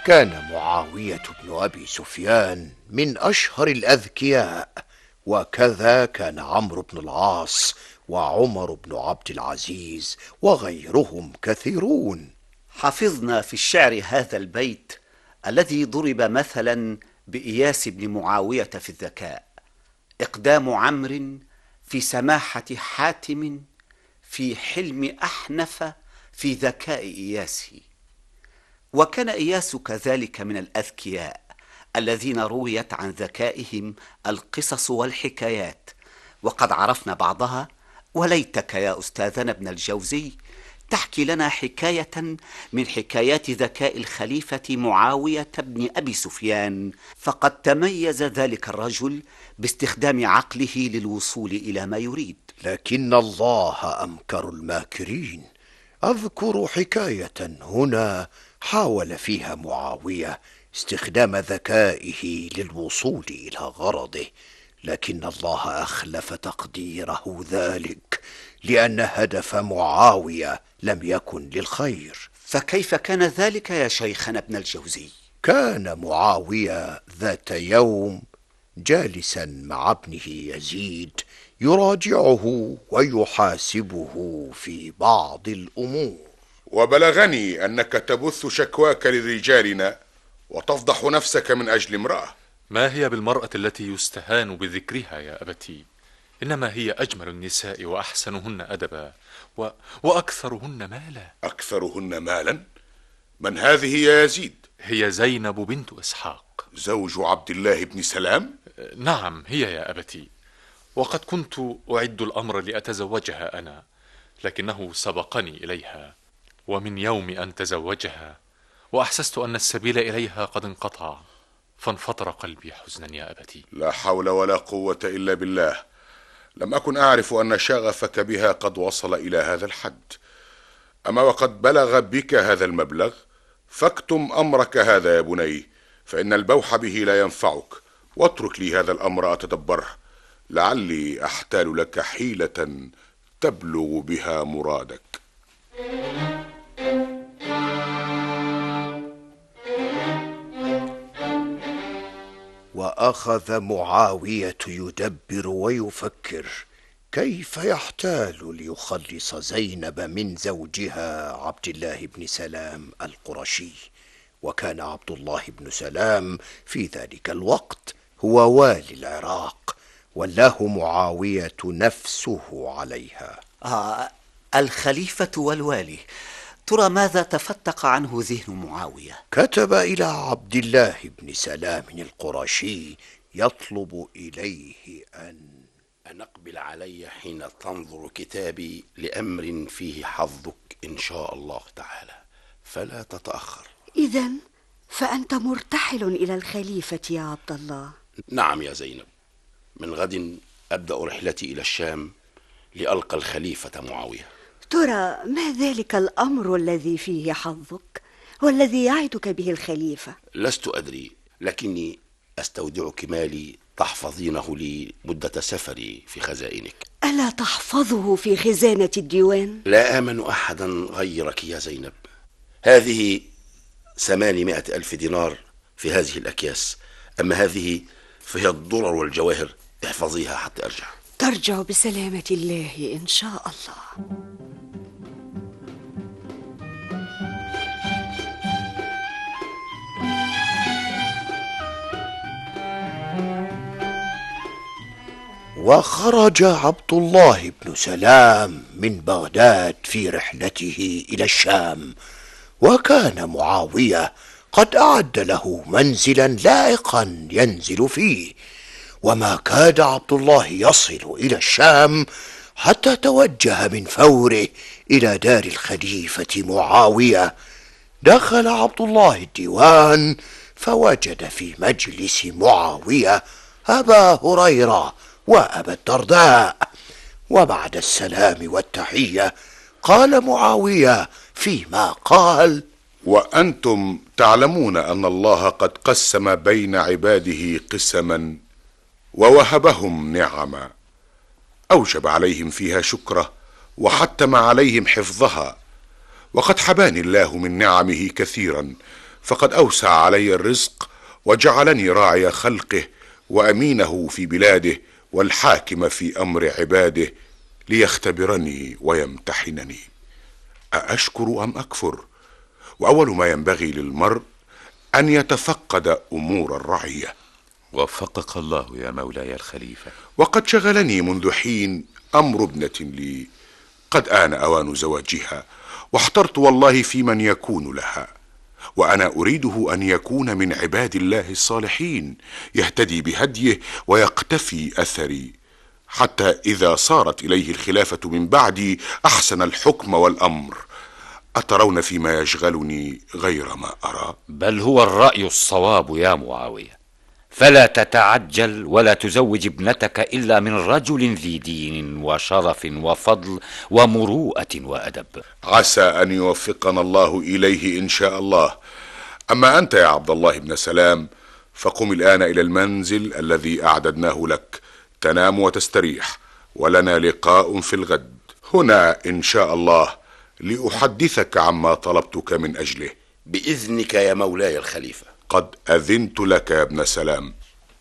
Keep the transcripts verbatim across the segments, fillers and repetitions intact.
كان معاوية بن أبي سفيان من أشهر الأذكياء، وكذا كان عمرو بن العاص وعمر بن عبد العزيز وغيرهم كثيرون. حفظنا في الشعر هذا البيت الذي ضرب مثلا بإياس بن معاوية في الذكاء: إقدام عمرو في سماحة حاتم، في حلم أحنف، في ذكاء إياس. وكان إياس كذلك من الأذكياء الذين رويت عن ذكائهم القصص والحكايات، وقد عرفنا بعضها. وليتك يا أستاذنا ابن الجوزي تحكي لنا حكاية من حكايات ذكاء الخليفة معاوية بن أبي سفيان، فقد تميز ذلك الرجل باستخدام عقله للوصول إلى ما يريد. لكن الله أمكر الماكرين. أذكر حكاية هنا حاول فيها معاوية استخدام ذكائه للوصول إلى غرضه، لكن الله أخلف تقديره ذلك، لأن هدف معاوية لم يكن للخير. فكيف كان ذلك يا شيخنا ابن الجوزي؟ كان معاوية ذات يوم جالسا مع ابنه يزيد يراجعه ويحاسبه في بعض الأمور. وبلغني أنك تبث شكواك لرجالنا وتفضح نفسك من أجل امرأة. ما هي بالمرأة التي يستهان بذكرها يا أبتي؟ إنما هي أجمل النساء وأحسنهن أدبا و... وأكثرهن مالا. أكثرهن مالا؟ من هذه يا يزيد؟ هي زينب بنت إسحاق، زوج عبد الله بن سلام. نعم هي يا أبتي، وقد كنت أعد الأمر لأتزوجها أنا، لكنه سبقني إليها، ومن يوم أن تزوجها وأحسست أن السبيل إليها قد انقطع، فانفطر قلبي حزنا يا أبتي. لا حول ولا قوة إلا بالله. لم أكن أعرف أن شغفك بها قد وصل إلى هذا الحد. أما وقد بلغ بك هذا المبلغ فاكتم أمرك هذا يا بني، فإن البوح به لا ينفعك، واترك لي هذا الأمر أتدبره، لعلي أحتال لك حيلة تبلغ بها مرادك. وأخذ معاوية يدبر ويفكر كيف يحتال ليخلص زينب من زوجها عبد الله بن سلام القرشي. وكان عبد الله بن سلام في ذلك الوقت هو والي العراق، ولاه معاوية نفسه عليها. آه الخليفة والوالي، ترى ماذا تفتق عنه ذهن معاوية؟ كتب إلى عبد الله بن سلام القرشي يطلب إليه أن أن أقبل علي حين تنظر كتابي لأمر فيه حظك إن شاء الله تعالى، فلا تتأخر. إذن فأنت مرتحل إلى الخليفة يا عبد الله؟ نعم يا زينب، من غد أبدأ رحلتي إلى الشام لألقى الخليفة معاوية. ترى ما ذلك الأمر الذي فيه حظك والذي يعدك به الخليفة؟ لست أدري، لكني أستودعك مالي تحفظينه لي مدة سفري في خزائنك. ألا تحفظه في خزانة الديوان؟ لا آمن أحدا غيرك يا زينب. هذه ثمانمائة ألف دينار في هذه الأكياس، أما هذه فهي الضرر والجواهر، احفظيها حتى أرجع. ترجع بسلامة الله إن شاء الله. وخرج عبد الله بن سلام من بغداد في رحلته إلى الشام، وكان معاوية قد أعد له منزلا لائقا ينزل فيه. وما كاد عبد الله يصل إلى الشام حتى توجه من فوره إلى دار الخليفة معاوية. دخل عبد الله الديوان فوجد في مجلس معاوية أبا هريرة وأبا الدرداء، وبعد السلام والتحية قال معاوية فيما قال: وأنتم تعلمون أن الله قد قسم بين عباده قسما ووهبهم نعما، أوجب عليهم فيها شكره وحتم عليهم حفظها، وقد حباني الله من نعمه كثيرا، فقد أوسع علي الرزق وجعلني راعي خلقه وأمينه في بلاده والحاكم في أمر عباده ليختبرني ويمتحنني. أأشكر أم أكفر؟ وأول ما ينبغي للمرء أن يتفقد أمور الرعية. وفقك الله يا مولاي الخليفة. وقد شغلني منذ حين أمر ابنة لي، قد آن أوان زواجها، واحترت والله في من يكون لها، وأنا أريده أن يكون من عباد الله الصالحين يهتدي بهديه ويقتفي أثري، حتى إذا صارت إليه الخلافة من بعدي أحسن الحكم والأمر. أترون فيما يشغلني غير ما أرى؟ بل هو الرأي الصواب يا معاوية، فلا تتعجل ولا تزوج ابنتك إلا من رجل ذي دين وشرف وفضل ومروءة وأدب. عسى أن يوفقنا الله إليه إن شاء الله. أما أنت يا عبد الله بن سلام فقم الآن إلى المنزل الذي أعددناه لك، تنام وتستريح، ولنا لقاء في الغد هنا إن شاء الله لأحدثك عما طلبتك من أجله. بإذنك يا مولاي الخليفة. قد أذنت لك يا ابن سلام.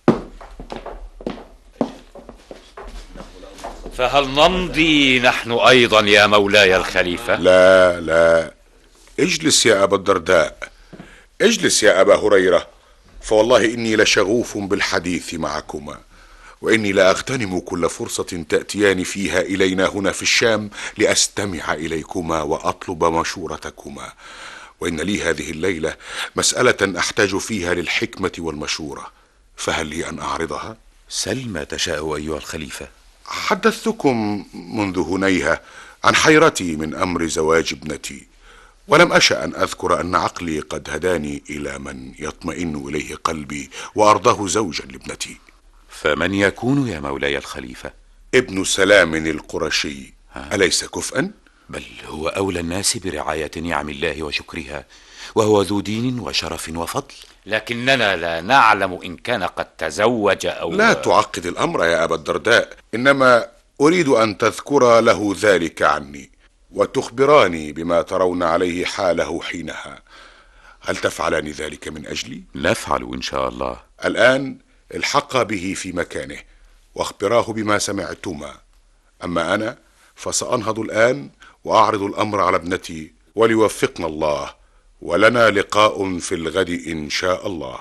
فهل نمضي نحن أيضا يا مولاي الخليفة؟ لا لا، اجلس يا أبا الدرداء، اجلس يا أبا هريرة، فوالله إني لشغوف بالحديث معكما، وإني لأغتنم كل فرصة تأتيان فيها إلينا هنا في الشام لأستمع إليكما وأطلب مشورتكما. وإن لي هذه الليلة مسألة أحتاج فيها للحكمة والمشورة، فهل لي أن أعرضها؟ سل ما تشاء أيها الخليفة. حدثتكم منذ هنيهة عن حيرتي من أمر زواج ابنتي، ولم أشأ أن أذكر أن عقلي قد هداني إلى من يطمئن إليه قلبي وأرضاه زوجا لابنتي. فمن يكون يا مولاي الخليفة؟ ابن سلام القرشي، أليس كفءا؟ بل هو أولى الناس برعاية نعم الله وشكرها، وهو ذو دين وشرف وفضل. لكننا لا نعلم إن كان قد تزوج أو لا تعقد الأمر يا أبا الدرداء، إنما أريد أن تذكر له ذلك عني وتخبراني بما ترون عليه حاله حينها. هل تفعلان ذلك من أجلي؟ نفعل إن شاء الله. الآن الحقا به في مكانه واخبراه بما سمعتما، أما أنا فسأنهض الآن وأعرض الأمر على ابنتي، وليوفقنا الله، ولنا لقاء في الغد إن شاء الله.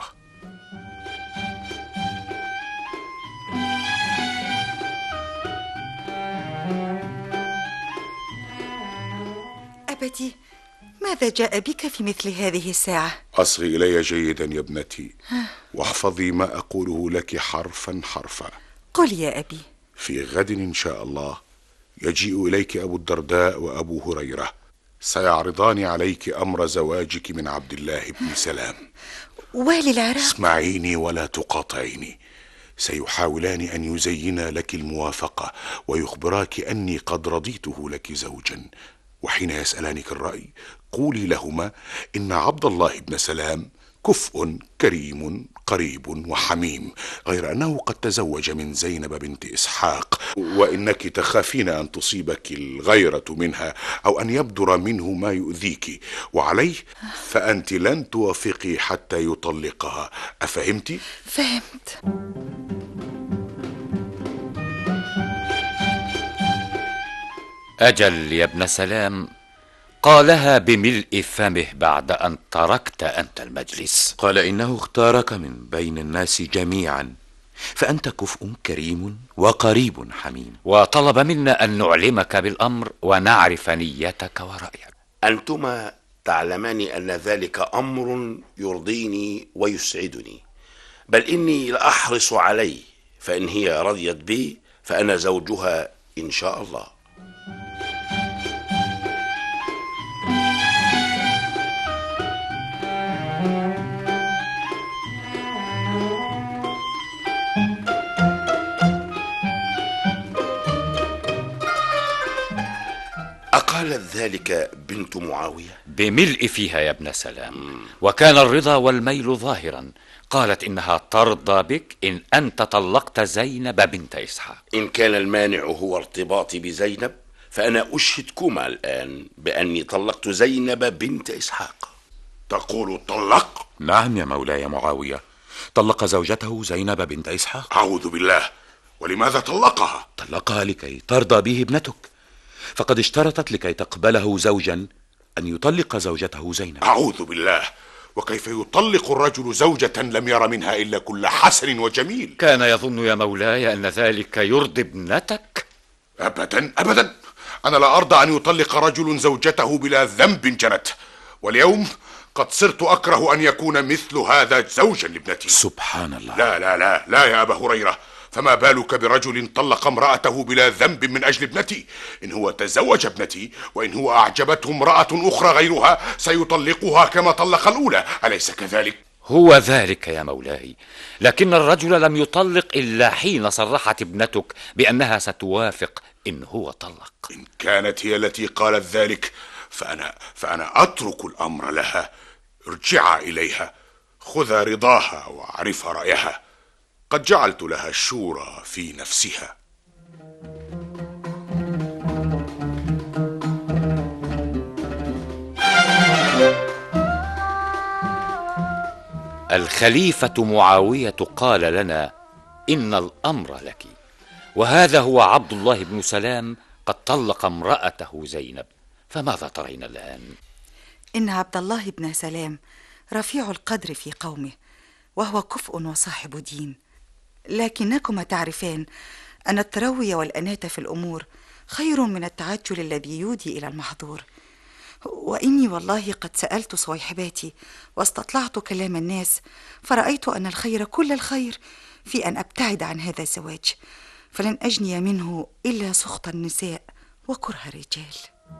أبتي، ماذا جاء بك في مثل هذه الساعة؟ أصغي إلي جيدا يا ابنتي، واحفظي ما أقوله لك حرفا حرفا. قل يا أبي. في غد إن شاء الله يجيء إليك أبو الدرداء وأبو هريرة، سيعرضان عليك أمر زواجك من عبد الله بن سلام. والي العراق. اسمعيني ولا تقاطعيني. سيحاولان أن يزينا لك الموافقة ويخبراك أني قد رضيته لك زوجا، وحين يسألانك الرأي قولي لهما إن عبد الله بن سلام كفء كريم قريب وحميم، غير أنه قد تزوج من زينب بنت إسحاق، وإنك تخافين أن تصيبك الغيرة منها أو أن يبدر منه ما يؤذيك، وعليه فأنت لن توافقي حتى يطلقها. أفهمت؟ فهمت. أجل يا ابن سلام، قالها بملء فمه بعد أن تركت أنت المجلس. قال إنه اختارك من بين الناس جميعا، فأنت كفء كريم وقريب حميم، وطلب منا أن نعلمك بالأمر ونعرف نيتك ورأيك. أنتما تعلمان أن ذلك أمر يرضيني ويسعدني، بل إني لأحرص عليه، فإن هي رضيت بي فأنا زوجها إن شاء الله. أقالت ذلك بنت معاوية؟ بملء فيها يا ابن سلام، وكان الرضا والميل ظاهرا. قالت إنها ترضى بك إن أنت طلقت زينب بنت إسحاق. إن كان المانع هو ارتباطي بزينب فأنا أشهدكما الآن بأني طلقت زينب بنت إسحاق. تقول طلق؟ نعم يا مولاي معاوية، طلق زوجته زينب بنت إسحاق. أعوذ بالله. ولماذا طلقها؟ طلقها لكي ترضى به ابنتك، فقد اشترطت لكي تقبله زوجا أن يطلق زوجته زينب. أعوذ بالله. وكيف يطلق الرجل زوجة لم ير منها إلا كل حسن وجميل؟ كان يظن يا مولاي أن ذلك يرضي ابنتك؟ أبدا أبدا، أنا لا أرضى أن يطلق رجل زوجته بلا ذنب جنت، واليوم قد صرت أكره أن يكون مثل هذا زوجا لابنتي. سبحان الله. لا لا لا لا يا أبا هريرة، فما بالك برجل طلق امرأته بلا ذنب من أجل ابنتي؟ إن هو تزوج ابنتي، وإن هو أعجبته امرأة أخرى غيرها سيطلقها كما طلق الأولى، أليس كذلك؟ هو ذلك يا مولاي، لكن الرجل لم يطلق إلا حين صرحت ابنتك بأنها ستوافق إن هو طلق. إن كانت هي التي قالت ذلك فأنا, فأنا أترك الأمر لها. ارجعا إليها، خذا رضاها واعرفها رأيها، قد جعلت لها الشورى في نفسها. الخليفة معاوية قال لنا إن الأمر لك، وهذا هو عبد الله بن سلام قد طلق امرأته زينب، فماذا ترين الآن؟ إن عبد الله بن سلام رفيع القدر في قومه، وهو كفء وصاحب دين، لكنكما تعرفان أن التروي والأناة في الأمور خير من التعجل الذي يودي إلى المحظور. وإني والله قد سألت صويحباتي واستطلعت كلام الناس، فرأيت أن الخير كل الخير في أن أبتعد عن هذا الزواج، فلن أجني منه إلا سخط النساء وكره الرجال.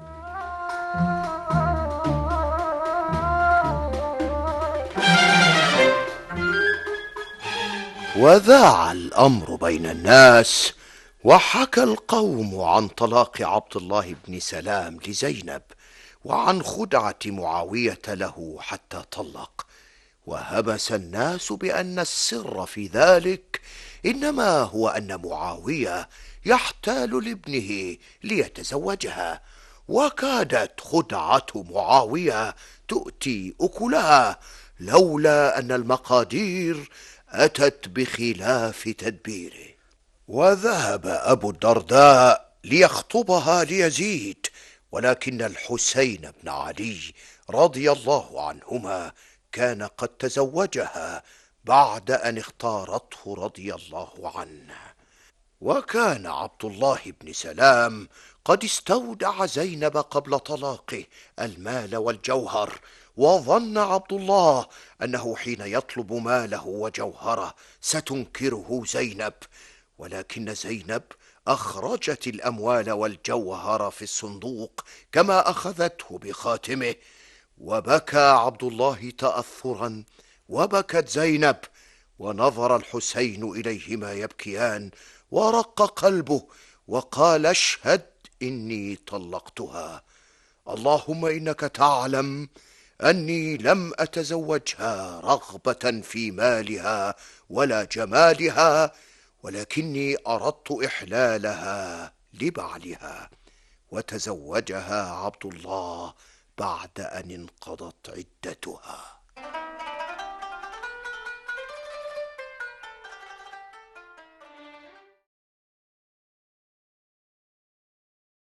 وذاع الأمر بين الناس، وحكى القوم عن طلاق عبد الله بن سلام لزينب، وعن خدعة معاوية له حتى طلق، وهمس الناس بأن السر في ذلك إنما هو أن معاوية يحتال لابنه ليتزوجها، وكادت خدعة معاوية تؤتي أكلها لولا أن المقادير أتت بخلاف تدبيره. وذهب أبو الدرداء ليخطبها ليزيد، ولكن الحسين بن علي رضي الله عنهما كان قد تزوجها بعد أن اختارته رضي الله عنه. وكان عبد الله بن سلام قد استودع زينب قبل طلاقه المال والجوهر، وظن عبد الله أنه حين يطلب ماله وجوهره ستنكره زينب، ولكن زينب أخرجت الأموال والجوهر في الصندوق كما أخذته بخاتمه. وبكى عبد الله تأثرا، وبكت زينب، ونظر الحسين إليهما يبكيان، ورق قلبه، وقال: اشهد إني طلقتها، اللهم إنك تعلم أني لم أتزوجها رغبة في مالها ولا جمالها، ولكني أردت إحلالها لبعلها. وتزوجها عبد الله بعد أن انقضت عدتها.